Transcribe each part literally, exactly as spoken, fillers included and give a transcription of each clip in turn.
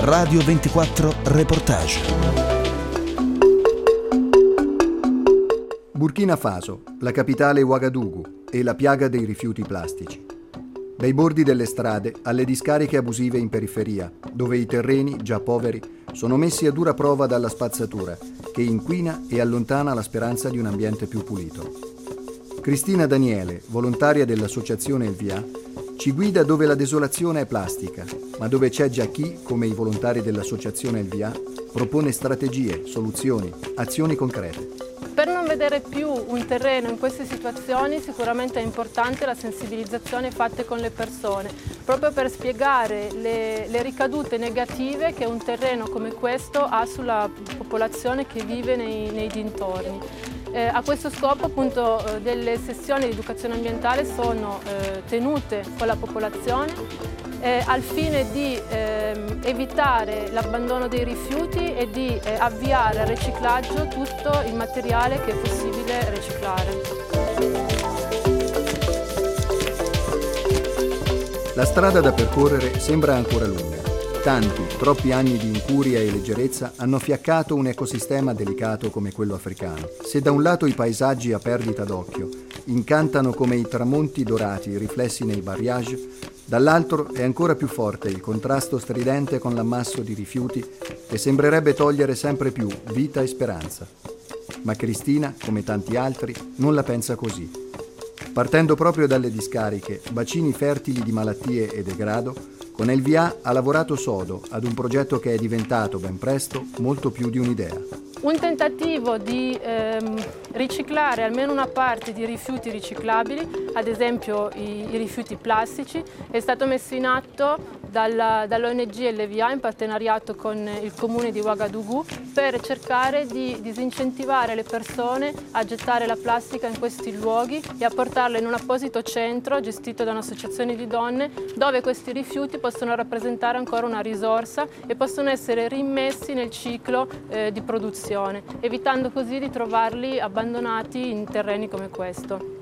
Radio ventiquattro Reportage. Burkina Faso, la capitale Ouagadougou e la piaga dei rifiuti plastici. Dai bordi delle strade alle discariche abusive in periferia, dove i terreni, già poveri, sono messi a dura prova dalla spazzatura, che inquina e allontana la speranza di un ambiente più pulito. Cristina Daniele, volontaria dell'associazione El Via, ci guida dove la desolazione è plastica, ma dove c'è già chi, come i volontari dell'associazione El Via, propone strategie, soluzioni, azioni concrete. Per non vedere più un terreno in queste situazioni sicuramente è importante la sensibilizzazione fatta con le persone, proprio per spiegare le, le ricadute negative che un terreno come questo ha sulla popolazione che vive nei, nei dintorni. Eh, a questo scopo appunto eh, delle sessioni di educazione ambientale sono eh, tenute con la popolazione Eh, al fine di ehm, evitare l'abbandono dei rifiuti e di eh, avviare al riciclaggio tutto il materiale che è possibile riciclare. La strada da percorrere sembra ancora lunga. Tanti, troppi anni di incuria e leggerezza hanno fiaccato un ecosistema delicato come quello africano. Se da un lato i paesaggi a perdita d'occhio incantano come i tramonti dorati riflessi nei barrage, dall'altro è ancora più forte il contrasto stridente con l'ammasso di rifiuti che sembrerebbe togliere sempre più vita e speranza. Ma Cristina, come tanti altri, non la pensa così. Partendo proprio dalle discariche, bacini fertili di malattie e degrado, con El Via ha lavorato sodo ad un progetto che è diventato ben presto molto più di un'idea. Un tentativo di ehm, riciclare almeno una parte di rifiuti riciclabili, ad esempio i, i rifiuti plastici, è stato messo in atto dalla, dall'O N G El Via in partenariato con il comune di Ouagadougou per cercare di disincentivare le persone a gettare la plastica in questi luoghi e a portarla in un apposito centro gestito da un'associazione di donne dove questi rifiuti possono rappresentare ancora una risorsa e possono essere rimmessi nel ciclo eh, di produzione, evitando così di trovarli abbandonati in terreni come questo.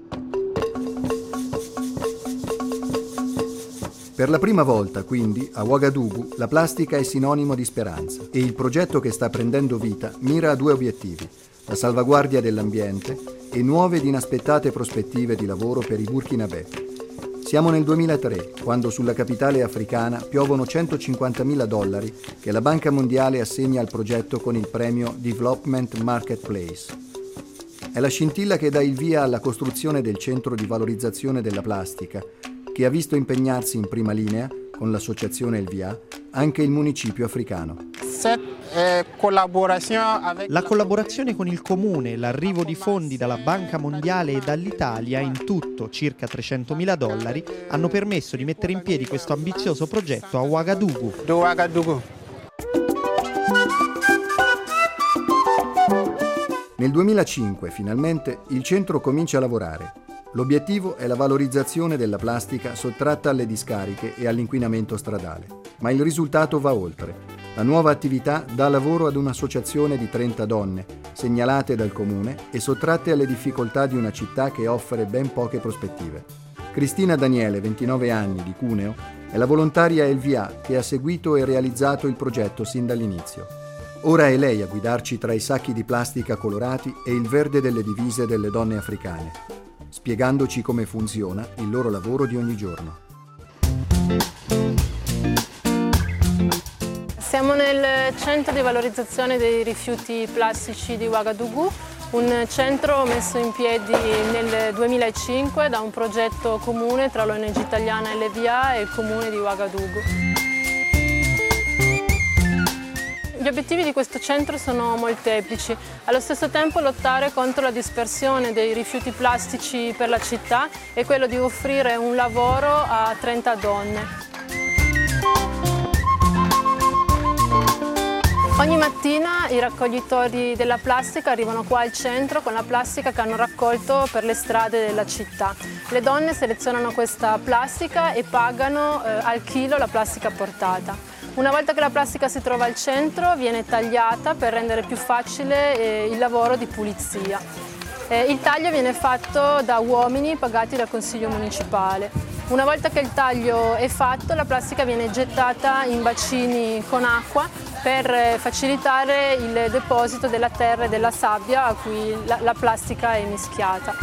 Per la prima volta, quindi, a Ouagadougou la plastica è sinonimo di speranza e il progetto che sta prendendo vita mira a due obiettivi: la salvaguardia dell'ambiente e nuove ed inaspettate prospettive di lavoro per i burkinabè. Siamo nel duemilatré, quando sulla capitale africana piovono centocinquantamila dollari che la Banca Mondiale assegna al progetto con il premio Development Marketplace. È la scintilla che dà il via alla costruzione del centro di valorizzazione della plastica, che ha visto impegnarsi in prima linea, con l'associazione El Via, anche il municipio africano. La collaborazione con il comune, l'arrivo di fondi dalla Banca Mondiale e dall'Italia, in tutto circa trecentomila dollari, hanno permesso di mettere in piedi questo ambizioso progetto a Ouagadougou. Nel duemilacinque, finalmente, il centro comincia a lavorare. L'obiettivo è la valorizzazione della plastica sottratta alle discariche e all'inquinamento stradale. Ma il risultato va oltre. La nuova attività dà lavoro ad un'associazione di trenta donne, segnalate dal comune e sottratte alle difficoltà di una città che offre ben poche prospettive. Cristina Daniele, ventinove anni, di Cuneo, è la volontaria El Via che ha seguito e realizzato il progetto sin dall'inizio. Ora è lei a guidarci tra i sacchi di plastica colorati e il verde delle divise delle donne africane, spiegandoci come funziona il loro lavoro di ogni giorno. Siamo nel centro di valorizzazione dei rifiuti plastici di Ouagadougou, un centro messo in piedi nel duemilacinque da un progetto comune tra l'O N G italiana El Via e il comune di Ouagadougou. Gli obiettivi di questo centro sono molteplici. Allo stesso tempo lottare contro la dispersione dei rifiuti plastici per la città e quello di offrire un lavoro a trenta donne. Ogni mattina i raccoglitori della plastica arrivano qua al centro con la plastica che hanno raccolto per le strade della città. Le donne selezionano questa plastica e pagano eh, al chilo la plastica portata. Una volta che la plastica si trova al centro viene tagliata per rendere più facile eh, il lavoro di pulizia. Eh, il taglio viene fatto da uomini pagati dal Consiglio municipale. Una volta che il taglio è fatto, la plastica viene gettata in bacini con acqua per facilitare il deposito della terra e della sabbia a cui la, la plastica è mischiata.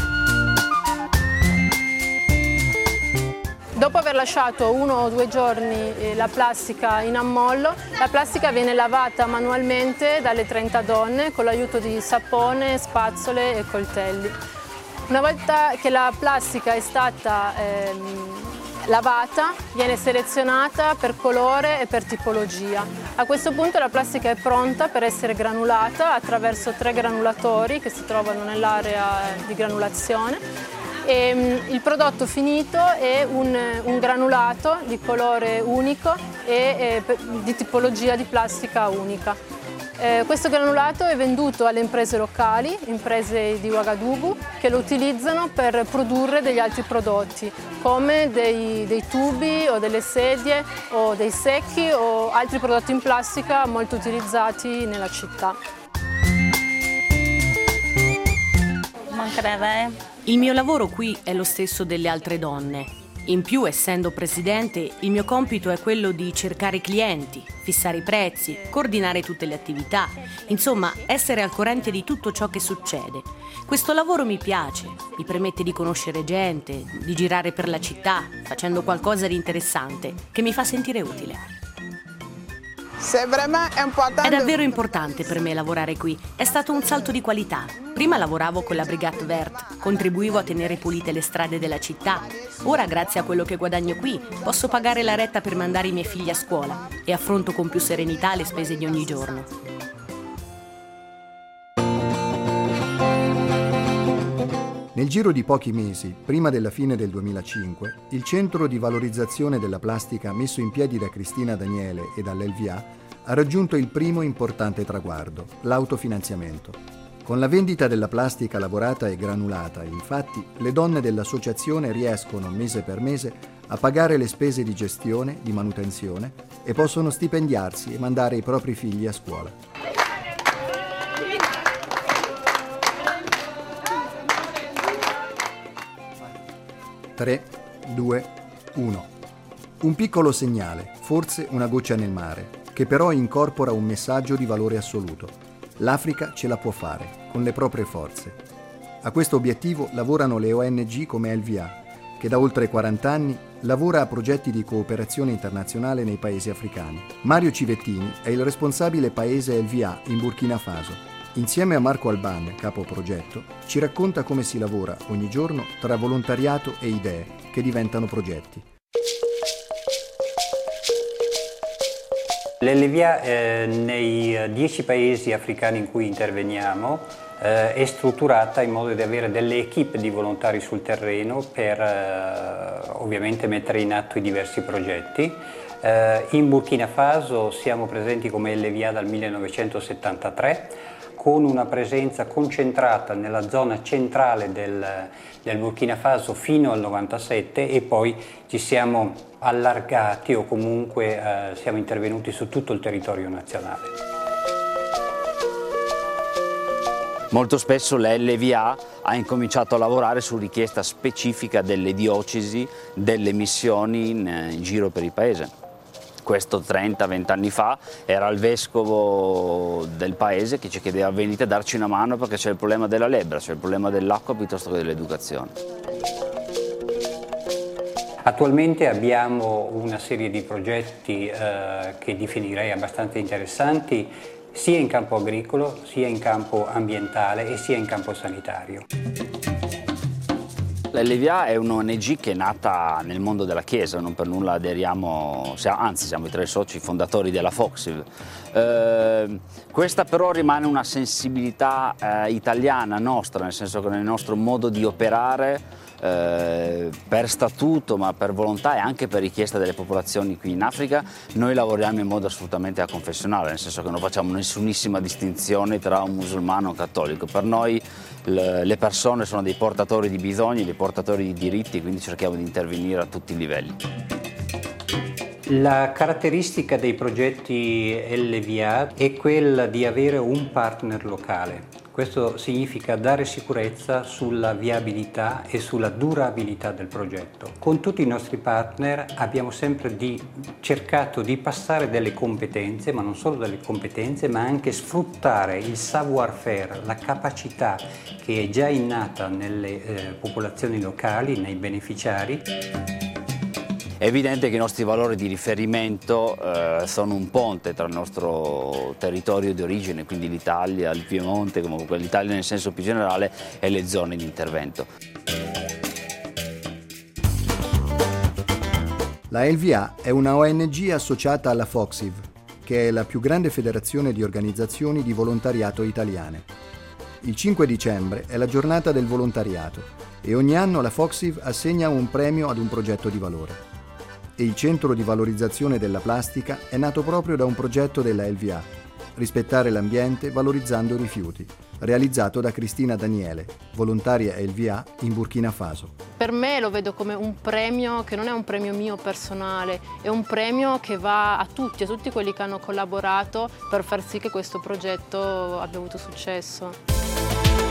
Dopo aver lasciato uno o due giorni la plastica in ammollo, la plastica viene lavata manualmente dalle trenta donne con l'aiuto di sapone, spazzole e coltelli. Una volta che la plastica è stata ehm, lavata, viene selezionata per colore e per tipologia. A questo punto la plastica è pronta per essere granulata attraverso tre granulatori che si trovano nell'area di granulazione. E il prodotto finito è un, un granulato di colore unico e, e di tipologia di plastica unica. Eh, questo granulato è venduto alle imprese locali, imprese di Ouagadougou, che lo utilizzano per produrre degli altri prodotti, come dei, dei tubi o delle sedie o dei secchi o altri prodotti in plastica molto utilizzati nella città. Il mio lavoro qui è lo stesso delle altre donne. In più, essendo presidente, il mio compito è quello di cercare i clienti, fissare i prezzi, coordinare tutte le attività, insomma, essere al corrente di tutto ciò che succede. Questo lavoro mi piace, mi permette di conoscere gente, di girare per la città, facendo qualcosa di interessante, che mi fa sentire utile. È davvero importante per me lavorare qui, è stato un salto di qualità. Prima lavoravo con la Brigate Verte, contribuivo a tenere pulite le strade della città. Ora, grazie a quello che guadagno qui, posso pagare la retta per mandare i miei figli a scuola e affronto con più serenità le spese di ogni giorno. Nel giro di pochi mesi, prima della fine del duemilacinque, il centro di valorizzazione della plastica messo in piedi da Cristina Daniele e dall'L V A ha raggiunto il primo importante traguardo, l'autofinanziamento. Con la vendita della plastica lavorata e granulata, infatti, le donne dell'associazione riescono mese per mese a pagare le spese di gestione, di manutenzione e possono stipendiarsi e mandare i propri figli a scuola. tre, due, uno. Un piccolo segnale, forse una goccia nel mare, che però incorpora un messaggio di valore assoluto. L'Africa ce la può fare, con le proprie forze. A questo obiettivo lavorano le O N G come L V A, che da oltre quaranta anni lavora a progetti di cooperazione internazionale nei paesi africani. Mario Civettini è il responsabile paese L V A in Burkina Faso. Insieme a Marco Alban, capo progetto, ci racconta come si lavora ogni giorno tra volontariato e idee che diventano progetti. L'L V A eh, nei dieci paesi africani in cui interveniamo eh, è strutturata in modo da avere delle equip di volontari sul terreno per eh, ovviamente mettere in atto i diversi progetti. Eh, in Burkina Faso siamo presenti come L V A dal millenovecentosettantatré, con una presenza concentrata nella zona centrale del, del Burkina Faso fino al novantasette e poi ci siamo allargati o comunque eh, siamo intervenuti su tutto il territorio nazionale. Molto spesso l'L V A ha incominciato a lavorare su richiesta specifica delle diocesi, delle missioni in, in giro per il paese. Questo trenta venti anni fa era il vescovo del paese che ci chiedeva: venite a darci una mano perché c'è il problema della lebbra, c'è il problema dell'acqua piuttosto che dell'educazione. Attualmente abbiamo una serie di progetti eh, che definirei abbastanza interessanti, sia in campo agricolo, sia in campo ambientale e sia in campo sanitario. L'L V A è un'O N G che è nata nel mondo della Chiesa, non per nulla aderiamo, anzi siamo i tre soci fondatori della Foxiv. Eh, questa però rimane una sensibilità eh, italiana nostra, nel senso che nel nostro modo di operare eh, per statuto ma per volontà e anche per richiesta delle popolazioni qui in Africa noi lavoriamo in modo assolutamente aconfessionale, nel senso che non facciamo nessunissima distinzione tra un musulmano e un cattolico. Per noi le persone sono dei portatori di bisogni, dei portatori di diritti, quindi cerchiamo di intervenire a tutti i livelli. La caratteristica dei progetti L V A è quella di avere un partner locale. Questo significa dare sicurezza sulla viabilità e sulla durabilità del progetto. Con tutti i nostri partner abbiamo sempre di, cercato di passare delle competenze, ma non solo delle competenze, ma anche sfruttare il savoir-faire, la capacità che è già innata nelle eh, popolazioni locali, nei beneficiari. È evidente che i nostri valori di riferimento eh, sono un ponte tra il nostro territorio di origine, quindi l'Italia, il Piemonte, comunque l'Italia nel senso più generale, e le zone di intervento. La L V A è una O N G associata alla FOXIV, che è la più grande federazione di organizzazioni di volontariato italiane. Il cinque dicembre è la giornata del volontariato e ogni anno la FOXIV assegna un premio ad un progetto di valore. E il Centro di Valorizzazione della Plastica è nato proprio da un progetto della L V A, Rispettare l'ambiente valorizzando i rifiuti, realizzato da Cristina Daniele, volontaria L V A in Burkina Faso. Per me lo vedo come un premio che non è un premio mio personale, è un premio che va a tutti, a tutti quelli che hanno collaborato per far sì che questo progetto abbia avuto successo.